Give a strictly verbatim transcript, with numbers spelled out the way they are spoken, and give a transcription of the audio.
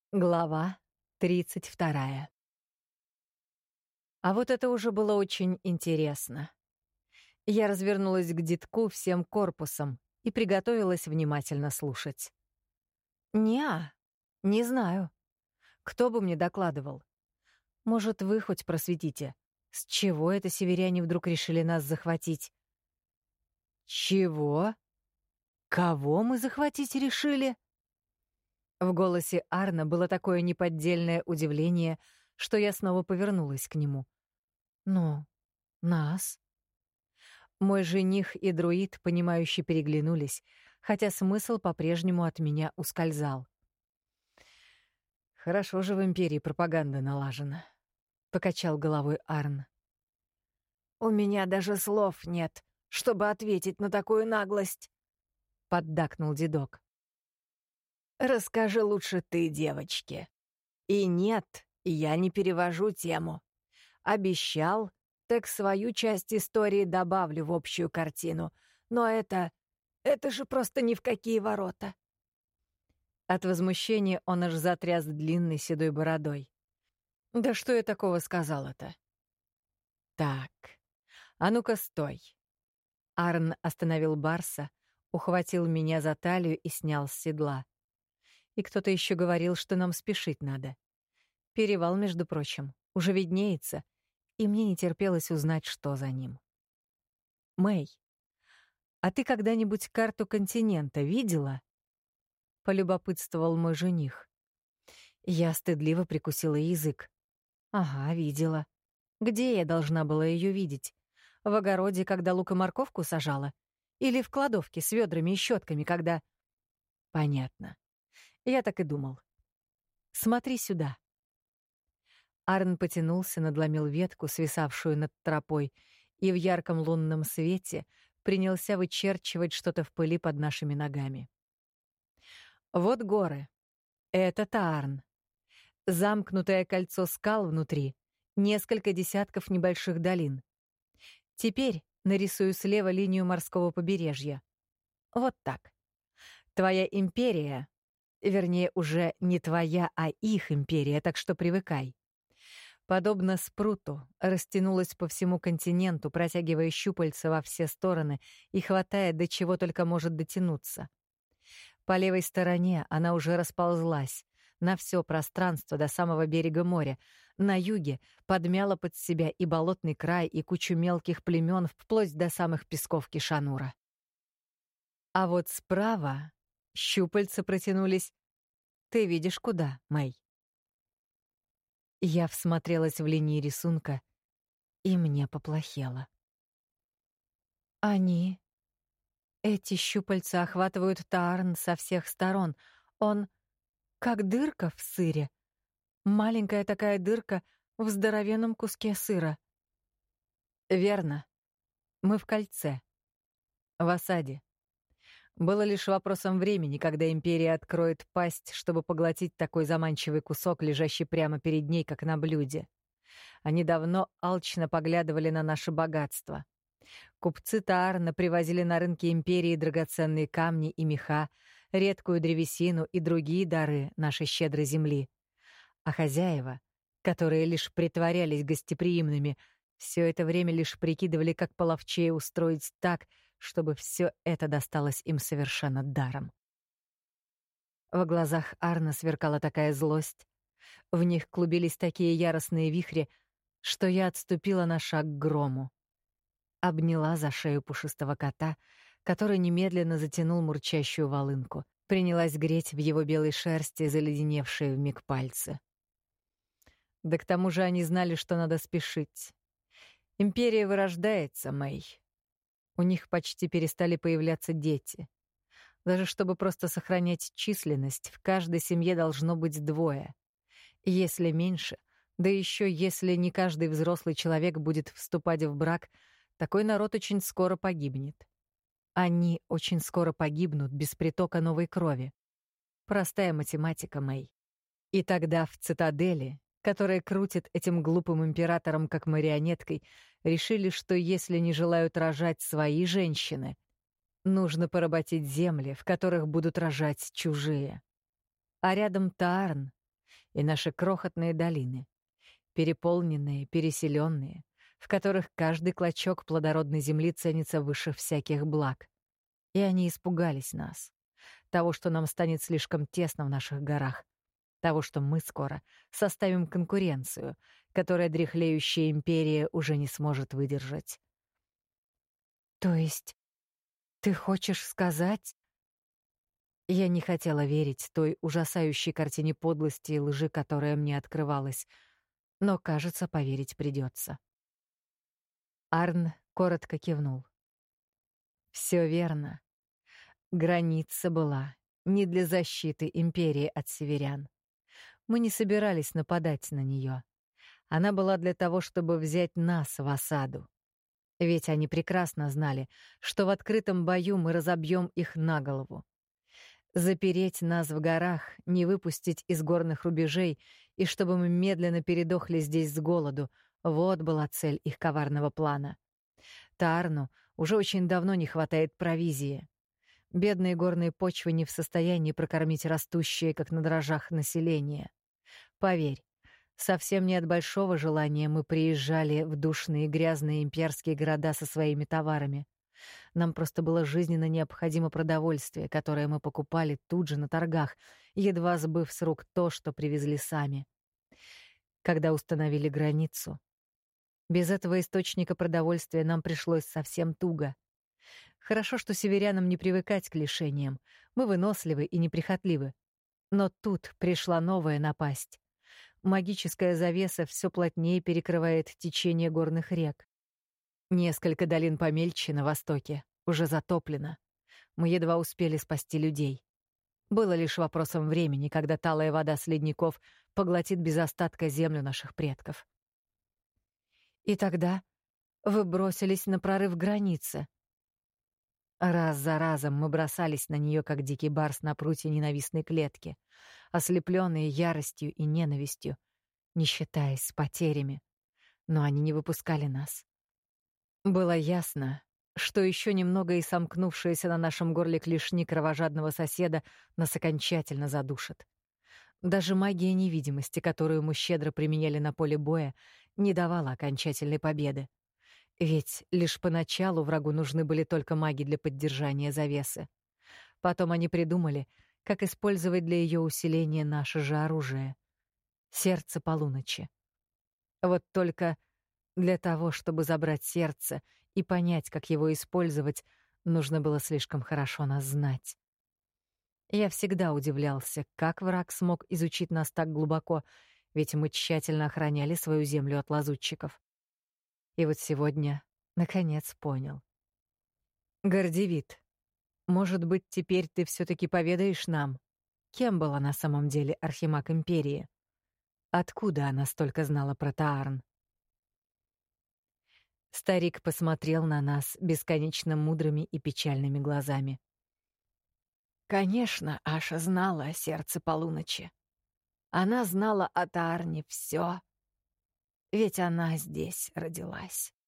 Глава тридцать вторая. А вот это уже было очень интересно. Я развернулась к детку всем корпусом и приготовилась внимательно слушать. «Не-а, не знаю. Кто бы мне докладывал? Может, вы хоть просветите, с чего это северяне вдруг решили нас захватить?» «Чего? Кого мы захватить решили?» В голосе Арна было такое неподдельное удивление, что я снова повернулась к нему. «Ну, нас?» Мой жених и друид, понимающе переглянулись, хотя смысл по-прежнему от меня ускользал. «Хорошо же в Империи пропаганда налажена», — покачал головой Арн. «У меня даже слов нет, чтобы ответить на такую наглость», — поддакнул дедок. «Расскажи лучше ты, девочке». И нет, я не перевожу тему. Обещал, так свою часть истории добавлю в общую картину. Но это... это же просто ни в какие ворота. От возмущения он аж затряс длинной седой бородой. «Да что я такого сказала-то?» «Так, а ну-ка стой». Арн остановил Барса, ухватил меня за талию и снял с седла. И кто-то еще говорил, что нам спешить надо. Перевал, между прочим, уже виднеется, и мне не терпелось узнать, что за ним. «Мэй, а ты когда-нибудь карту континента видела?» — полюбопытствовал мой жених. Я стыдливо прикусила язык. «Ага, видела. Где я должна была ее видеть? В огороде, когда лук и морковку сажала? Или в кладовке с ведрами и щетками, когда...» «Понятно. Я так и думал. Смотри сюда». Арн потянулся, надломил ветку, свисавшую над тропой, и в ярком лунном свете принялся вычерчивать что-то в пыли под нашими ногами. «Вот горы. Это Таарн. Замкнутое кольцо скал внутри, несколько десятков небольших долин. Теперь нарисую слева линию морского побережья. Вот так. Твоя империя, вернее, уже не твоя, а их империя, так что привыкай. Подобно спруту, растянулась по всему континенту, протягивая щупальца во все стороны и хватая, до чего только может дотянуться. По левой стороне она уже расползлась на все пространство до самого берега моря. На юге подмяла под себя и болотный край, и кучу мелких племен вплоть до самых песков Кишанура. А вот справа щупальца протянулись. Ты видишь куда, Мэй? Я всмотрелась в линии рисунка, и мне поплохело. Они... Эти щупальца охватывают Таарн со всех сторон. Он как дырка в сыре. Маленькая такая дырка в здоровенном куске сыра. Верно. Мы в кольце. В осаде. Было лишь вопросом времени, когда Империя откроет пасть, чтобы поглотить такой заманчивый кусок, лежащий прямо перед ней, как на блюде. Они давно алчно поглядывали на наше богатство. Купцы Таарна привозили на рынки Империи драгоценные камни и меха, редкую древесину и другие дары нашей щедрой земли. А хозяева, которые лишь притворялись гостеприимными, все это время лишь прикидывали, как половчее устроить так, чтобы все это досталось им совершенно даром. В глазах Арна сверкала такая злость, в них клубились такие яростные вихри, что я отступила на шаг к грому. Обняла за шею пушистого кота, который немедленно затянул мурчащую волынку, принялась греть в его белой шерсти заледеневшие вмиг пальцы. Да к тому же они знали, что надо спешить. Империя вырождается, Мэй. У них почти перестали появляться дети. Даже чтобы просто сохранять численность, в каждой семье должно быть двое. Если меньше, да еще если не каждый взрослый человек будет вступать в брак, такой народ очень скоро погибнет. Они очень скоро погибнут без притока новой крови. Простая математика, Мэй. И тогда в цитадели, которая крутит этим глупым императором как марионеткой, решили, что если не желают рожать свои женщины, нужно поработить земли, в которых будут рожать чужие. А рядом Таарн, и наши крохотные долины, переполненные, переселенные, в которых каждый клочок плодородной земли ценится выше всяких благ. И они испугались нас, того, что нам станет слишком тесно в наших горах, того, что мы скоро составим конкуренцию, которая дряхлеющая империя уже не сможет выдержать. То есть ты хочешь сказать... Я не хотела верить той ужасающей картине подлости и лжи, которая мне открывалась, но, кажется, поверить придется. Арн коротко кивнул. Все верно. Граница была не для защиты империи от северян. Мы не собирались нападать на нее. Она была для того, чтобы взять нас в осаду. Ведь они прекрасно знали, что в открытом бою мы разобьем их на голову. Запереть нас в горах, не выпустить из горных рубежей, и чтобы мы медленно передохли здесь с голоду — вот была цель их коварного плана. Таарну уже очень давно не хватает провизии. Бедные горные почвы не в состоянии прокормить растущее, как на дрожжах, население. Поверь, совсем не от большого желания мы приезжали в душные грязные имперские города со своими товарами. Нам просто было жизненно необходимо продовольствие, которое мы покупали тут же на торгах, едва сбыв с рук то, что привезли сами. Когда установили границу, без этого источника продовольствия нам пришлось совсем туго. Хорошо, что северянам не привыкать к лишениям. Мы выносливы и неприхотливы. Но тут пришла новая напасть. Магическая завеса все плотнее перекрывает течение горных рек. Несколько долин помельче на востоке уже затоплено. Мы едва успели спасти людей. Было лишь вопросом времени, когда талая вода с ледников поглотит без остатка землю наших предков. И тогда вы бросились на прорыв границы. Раз за разом мы бросались на нее, как дикий барс на прутье ненавистной клетки, ослепленные яростью и ненавистью, не считаясь с потерями. Но они не выпускали нас. Было ясно, что еще немного и сомкнувшаяся на нашем горле клешни кровожадного соседа нас окончательно задушит. Даже магия невидимости, которую мы щедро применяли на поле боя, не давала окончательной победы. Ведь лишь поначалу врагу нужны были только маги для поддержания завесы. Потом они придумали, как использовать для ее усиления наше же оружие — сердце полуночи. Вот только для того, чтобы забрать сердце и понять, как его использовать, нужно было слишком хорошо нас знать. Я всегда удивлялся, как враг смог изучить нас так глубоко, ведь мы тщательно охраняли свою землю от лазутчиков. И вот сегодня, наконец, понял. Гордевит, может быть, теперь ты все-таки поведаешь нам, кем была на самом деле архимаг Империи? Откуда она столько знала про Таарн? Старик посмотрел на нас бесконечно мудрыми и печальными глазами. Конечно, Аша знала о сердце полуночи. Она знала о Таарне все, ведь она здесь родилась.